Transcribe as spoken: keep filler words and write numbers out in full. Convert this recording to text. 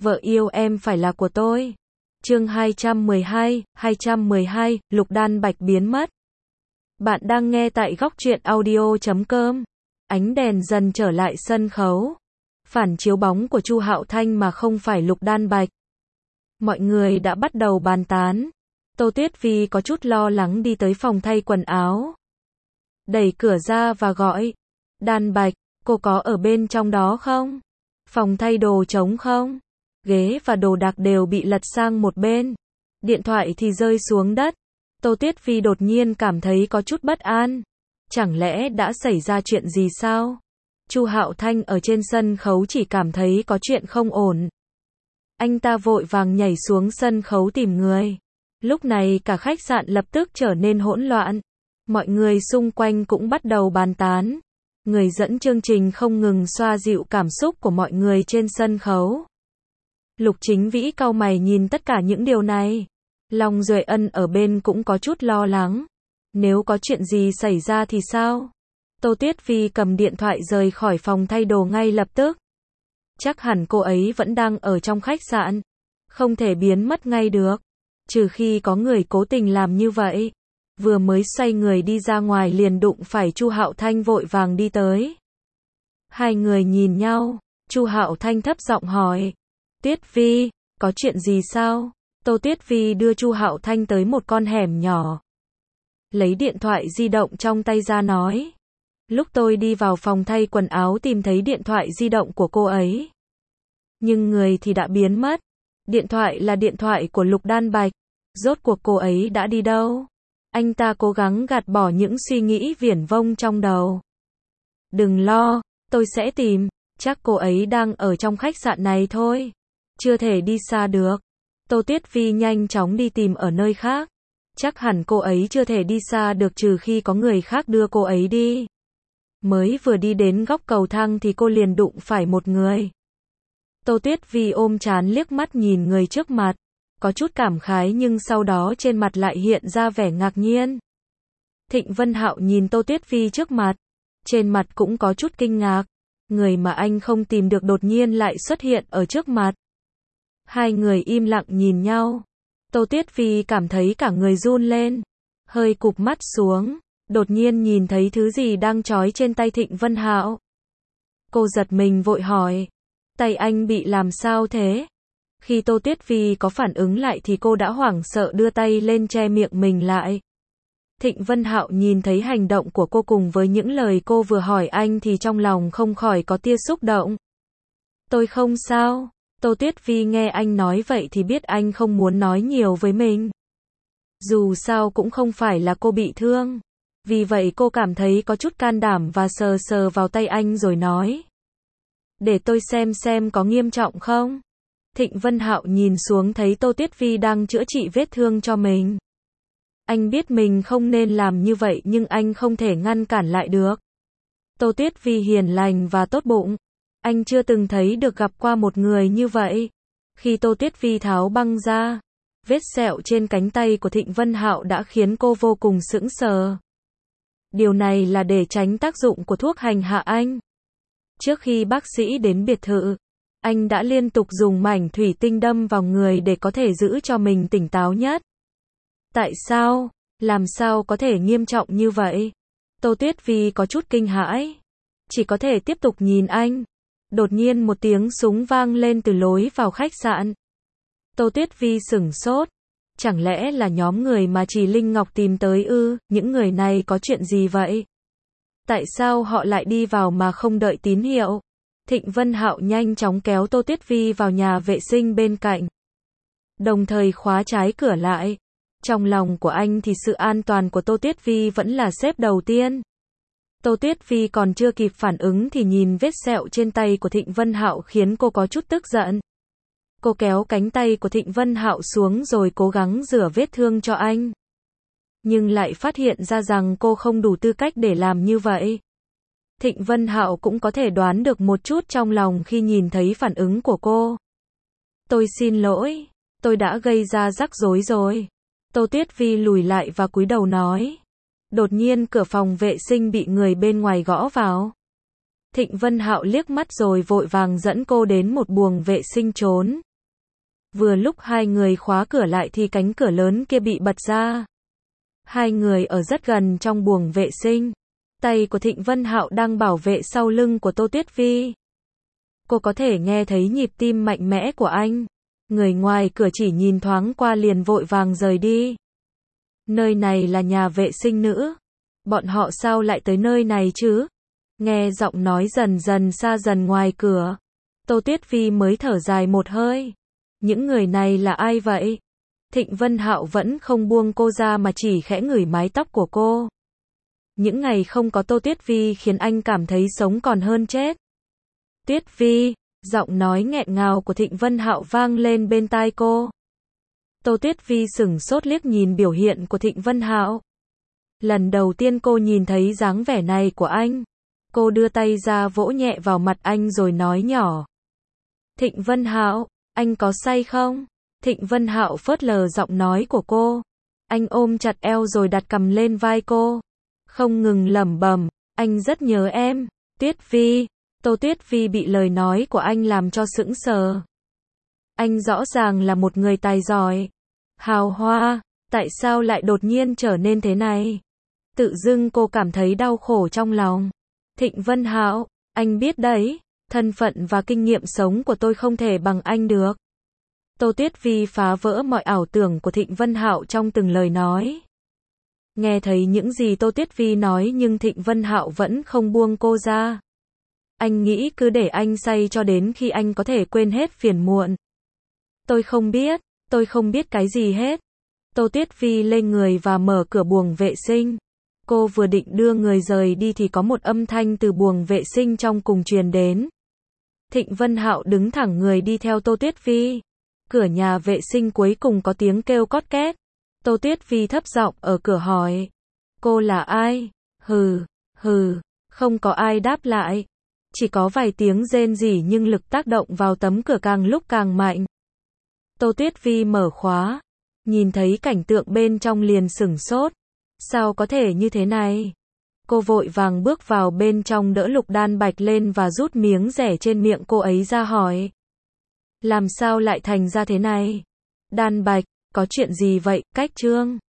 vợ yêu em phải là của tôi. Chương hai trăm mười hai, hai trăm mười hai, Lục Đan Bạch biến mất. Bạn đang nghe tại góc truyện audio chấm com. Ánh đèn dần trở lại sân khấu. Phản chiếu bóng của Chu Hạo Thanh mà không phải Lục Đan Bạch. Mọi người đã bắt đầu bàn tán. Tô Tuyết Vi có chút lo lắng đi tới phòng thay quần áo. Đẩy cửa ra và gọi. Đan Bạch, cô có ở bên trong đó không? Phòng thay đồ trống không? Ghế và đồ đạc đều bị lật sang một bên. Điện thoại thì rơi xuống đất. Tô Tuyết Vi đột nhiên cảm thấy có chút bất an. Chẳng lẽ đã xảy ra chuyện gì sao? Chu Hạo Thanh ở trên sân khấu chỉ cảm thấy có chuyện không ổn. Anh ta vội vàng nhảy xuống sân khấu tìm người. Lúc này cả khách sạn lập tức trở nên hỗn loạn. Mọi người xung quanh cũng bắt đầu bàn tán. Người dẫn chương trình không ngừng xoa dịu cảm xúc của mọi người trên sân khấu. Lục Chính Vĩ cau mày nhìn tất cả những điều này. Long Duệ Ân ở bên cũng có chút lo lắng. Nếu có chuyện gì xảy ra thì sao? Tô Tuyết Vi cầm điện thoại rời khỏi phòng thay đồ ngay lập tức. Chắc hẳn cô ấy vẫn đang ở trong khách sạn. Không thể biến mất ngay được. Trừ khi có người cố tình làm như vậy. Vừa mới xoay người đi ra ngoài liền đụng phải Chu Hạo Thanh vội vàng đi tới. Hai người nhìn nhau. Chu Hạo Thanh thấp giọng hỏi. Tuyết Vi, có chuyện gì sao? Tô Tuyết Vi đưa Chu Hạo Thanh tới một con hẻm nhỏ. Lấy điện thoại di động trong tay ra nói. Lúc tôi đi vào phòng thay quần áo tìm thấy điện thoại di động của cô ấy. Nhưng người thì đã biến mất. Điện thoại là điện thoại của Lục Đan Bạch. Rốt cuộc cô ấy đã đi đâu? Anh ta cố gắng gạt bỏ những suy nghĩ viển vông trong đầu. Đừng lo, tôi sẽ tìm. Chắc cô ấy đang ở trong khách sạn này thôi. Chưa thể đi xa được. Tô Tuyết Vi nhanh chóng đi tìm ở nơi khác. Chắc hẳn cô ấy chưa thể đi xa được trừ khi có người khác đưa cô ấy đi. Mới vừa đi đến góc cầu thang thì cô liền đụng phải một người. Tô Tuyết Vi ôm trán liếc mắt nhìn người trước mặt. Có chút cảm khái nhưng sau đó trên mặt lại hiện ra vẻ ngạc nhiên. Thịnh Vân Hạo nhìn Tô Tuyết Vi trước mặt. Trên mặt cũng có chút kinh ngạc. Người mà anh không tìm được đột nhiên lại xuất hiện ở trước mặt. Hai người im lặng nhìn nhau. Tô Tuyết Vi cảm thấy cả người run lên. Hơi cụp mắt xuống. Đột nhiên nhìn thấy thứ gì đang trói trên tay Thịnh Vân Hạo. Cô giật mình vội hỏi. Tay anh bị làm sao thế? Khi Tô Tuyết Vi có phản ứng lại thì cô đã hoảng sợ đưa tay lên che miệng mình lại. Thịnh Vân Hạo nhìn thấy hành động của cô cùng với những lời cô vừa hỏi anh thì trong lòng không khỏi có tia xúc động. Tôi không sao. Tô Tuyết Vi nghe anh nói vậy thì biết anh không muốn nói nhiều với mình. Dù sao cũng không phải là cô bị thương. Vì vậy cô cảm thấy có chút can đảm và sờ sờ vào tay anh rồi nói. Để tôi xem xem có nghiêm trọng không? Thịnh Vân Hạo nhìn xuống thấy Tô Tuyết Vi đang chữa trị vết thương cho mình. Anh biết mình không nên làm như vậy nhưng anh không thể ngăn cản lại được. Tô Tuyết Vi hiền lành và tốt bụng. Anh chưa từng thấy được gặp qua một người như vậy. Khi Tô Tuyết Vi tháo băng ra, vết sẹo trên cánh tay của Thịnh Vân Hạo đã khiến cô vô cùng sững sờ. Điều này là để tránh tác dụng của thuốc hành hạ anh. Trước khi bác sĩ đến biệt thự, anh đã liên tục dùng mảnh thủy tinh đâm vào người để có thể giữ cho mình tỉnh táo nhất. Tại sao? Làm sao có thể nghiêm trọng như vậy? Tô Tuyết Vi có chút kinh hãi. Chỉ có thể tiếp tục nhìn anh. Đột nhiên một tiếng súng vang lên từ lối vào khách sạn. Tô Tuyết Vi sửng sốt. Chẳng lẽ là nhóm người mà Trì Linh Ngọc tìm tới ư? Những người này có chuyện gì vậy? Tại sao họ lại đi vào mà không đợi tín hiệu? Thịnh Vân Hạo nhanh chóng kéo Tô Tuyết Vi vào nhà vệ sinh bên cạnh. Đồng thời khóa trái cửa lại. Trong lòng của anh thì sự an toàn của Tô Tuyết Vi vẫn là xếp đầu tiên. Tô Tuyết Vi còn chưa kịp phản ứng thì nhìn vết sẹo trên tay của Thịnh Vân Hạo khiến cô có chút tức giận. Cô kéo cánh tay của Thịnh Vân Hạo xuống rồi cố gắng rửa vết thương cho anh. Nhưng lại phát hiện ra rằng cô không đủ tư cách để làm như vậy. Thịnh Vân Hạo cũng có thể đoán được một chút trong lòng khi nhìn thấy phản ứng của cô. Tôi xin lỗi, tôi đã gây ra rắc rối rồi. Tô Tuyết Vi lùi lại và cúi đầu nói. Đột nhiên cửa phòng vệ sinh bị người bên ngoài gõ vào. Thịnh Vân Hạo liếc mắt rồi vội vàng dẫn cô đến một buồng vệ sinh trốn. Vừa lúc hai người khóa cửa lại thì cánh cửa lớn kia bị bật ra. Hai người ở rất gần trong buồng vệ sinh. Tay của Thịnh Vân Hạo đang bảo vệ sau lưng của Tô Tuyết Vi. Cô có thể nghe thấy nhịp tim mạnh mẽ của anh. Người ngoài cửa chỉ nhìn thoáng qua liền vội vàng rời đi. Nơi này là nhà vệ sinh nữ. Bọn họ sao lại tới nơi này chứ? Nghe giọng nói dần dần xa dần ngoài cửa. Tô Tuyết Vi mới thở dài một hơi. Những người này là ai vậy? Thịnh Vân Hạo vẫn không buông cô ra mà chỉ khẽ ngửi mái tóc của cô. Những ngày không có Tô Tuyết Vi khiến anh cảm thấy sống còn hơn chết. Tuyết Vi, giọng nói nghẹn ngào của Thịnh Vân Hạo vang lên bên tai cô. Tô Tuyết Vi sửng sốt liếc nhìn biểu hiện của Thịnh Vân Hạo. Lần đầu tiên cô nhìn thấy dáng vẻ này của anh. Cô đưa tay ra vỗ nhẹ vào mặt anh rồi nói nhỏ. Thịnh Vân Hạo, anh có say không? Thịnh Vân Hạo phớt lờ giọng nói của cô. Anh ôm chặt eo rồi đặt cằm lên vai cô. Không ngừng lẩm bẩm, anh rất nhớ em. Tuyết Vi. Tô Tuyết Vi bị lời nói của anh làm cho sững sờ. Anh rõ ràng là một người tài giỏi, hào hoa, tại sao lại đột nhiên trở nên thế này? Tự dưng cô cảm thấy đau khổ trong lòng. Thịnh Vân Hạo, anh biết đấy, thân phận và kinh nghiệm sống của tôi không thể bằng anh được. Tô Tuyết Vi phá vỡ mọi ảo tưởng của Thịnh Vân Hạo trong từng lời nói. Nghe thấy những gì Tô Tuyết Vi nói nhưng Thịnh Vân Hạo vẫn không buông cô ra. Anh nghĩ cứ để anh say cho đến khi anh có thể quên hết phiền muộn. Tôi không biết, tôi không biết cái gì hết. Tô Tuyết Vi lên người và mở cửa buồng vệ sinh. Cô vừa định đưa người rời đi thì có một âm thanh từ buồng vệ sinh trong cùng truyền đến. Thịnh Vân Hạo đứng thẳng người đi theo Tô Tuyết Vi. Cửa nhà vệ sinh cuối cùng có tiếng kêu cót két. Tô Tuyết Vi thấp giọng ở cửa hỏi. Cô là ai? Hừ, hừ, không có ai đáp lại. Chỉ có vài tiếng rên rỉ nhưng lực tác động vào tấm cửa càng lúc càng mạnh. Tô Tuyết Vi mở khóa. Nhìn thấy cảnh tượng bên trong liền sửng sốt. Sao có thể như thế này? Cô vội vàng bước vào bên trong đỡ Lục Đan Bạch lên và rút miếng rẻ trên miệng cô ấy ra hỏi. Làm sao lại thành ra thế này? Đan Bạch, có chuyện gì vậy? Cách Trương.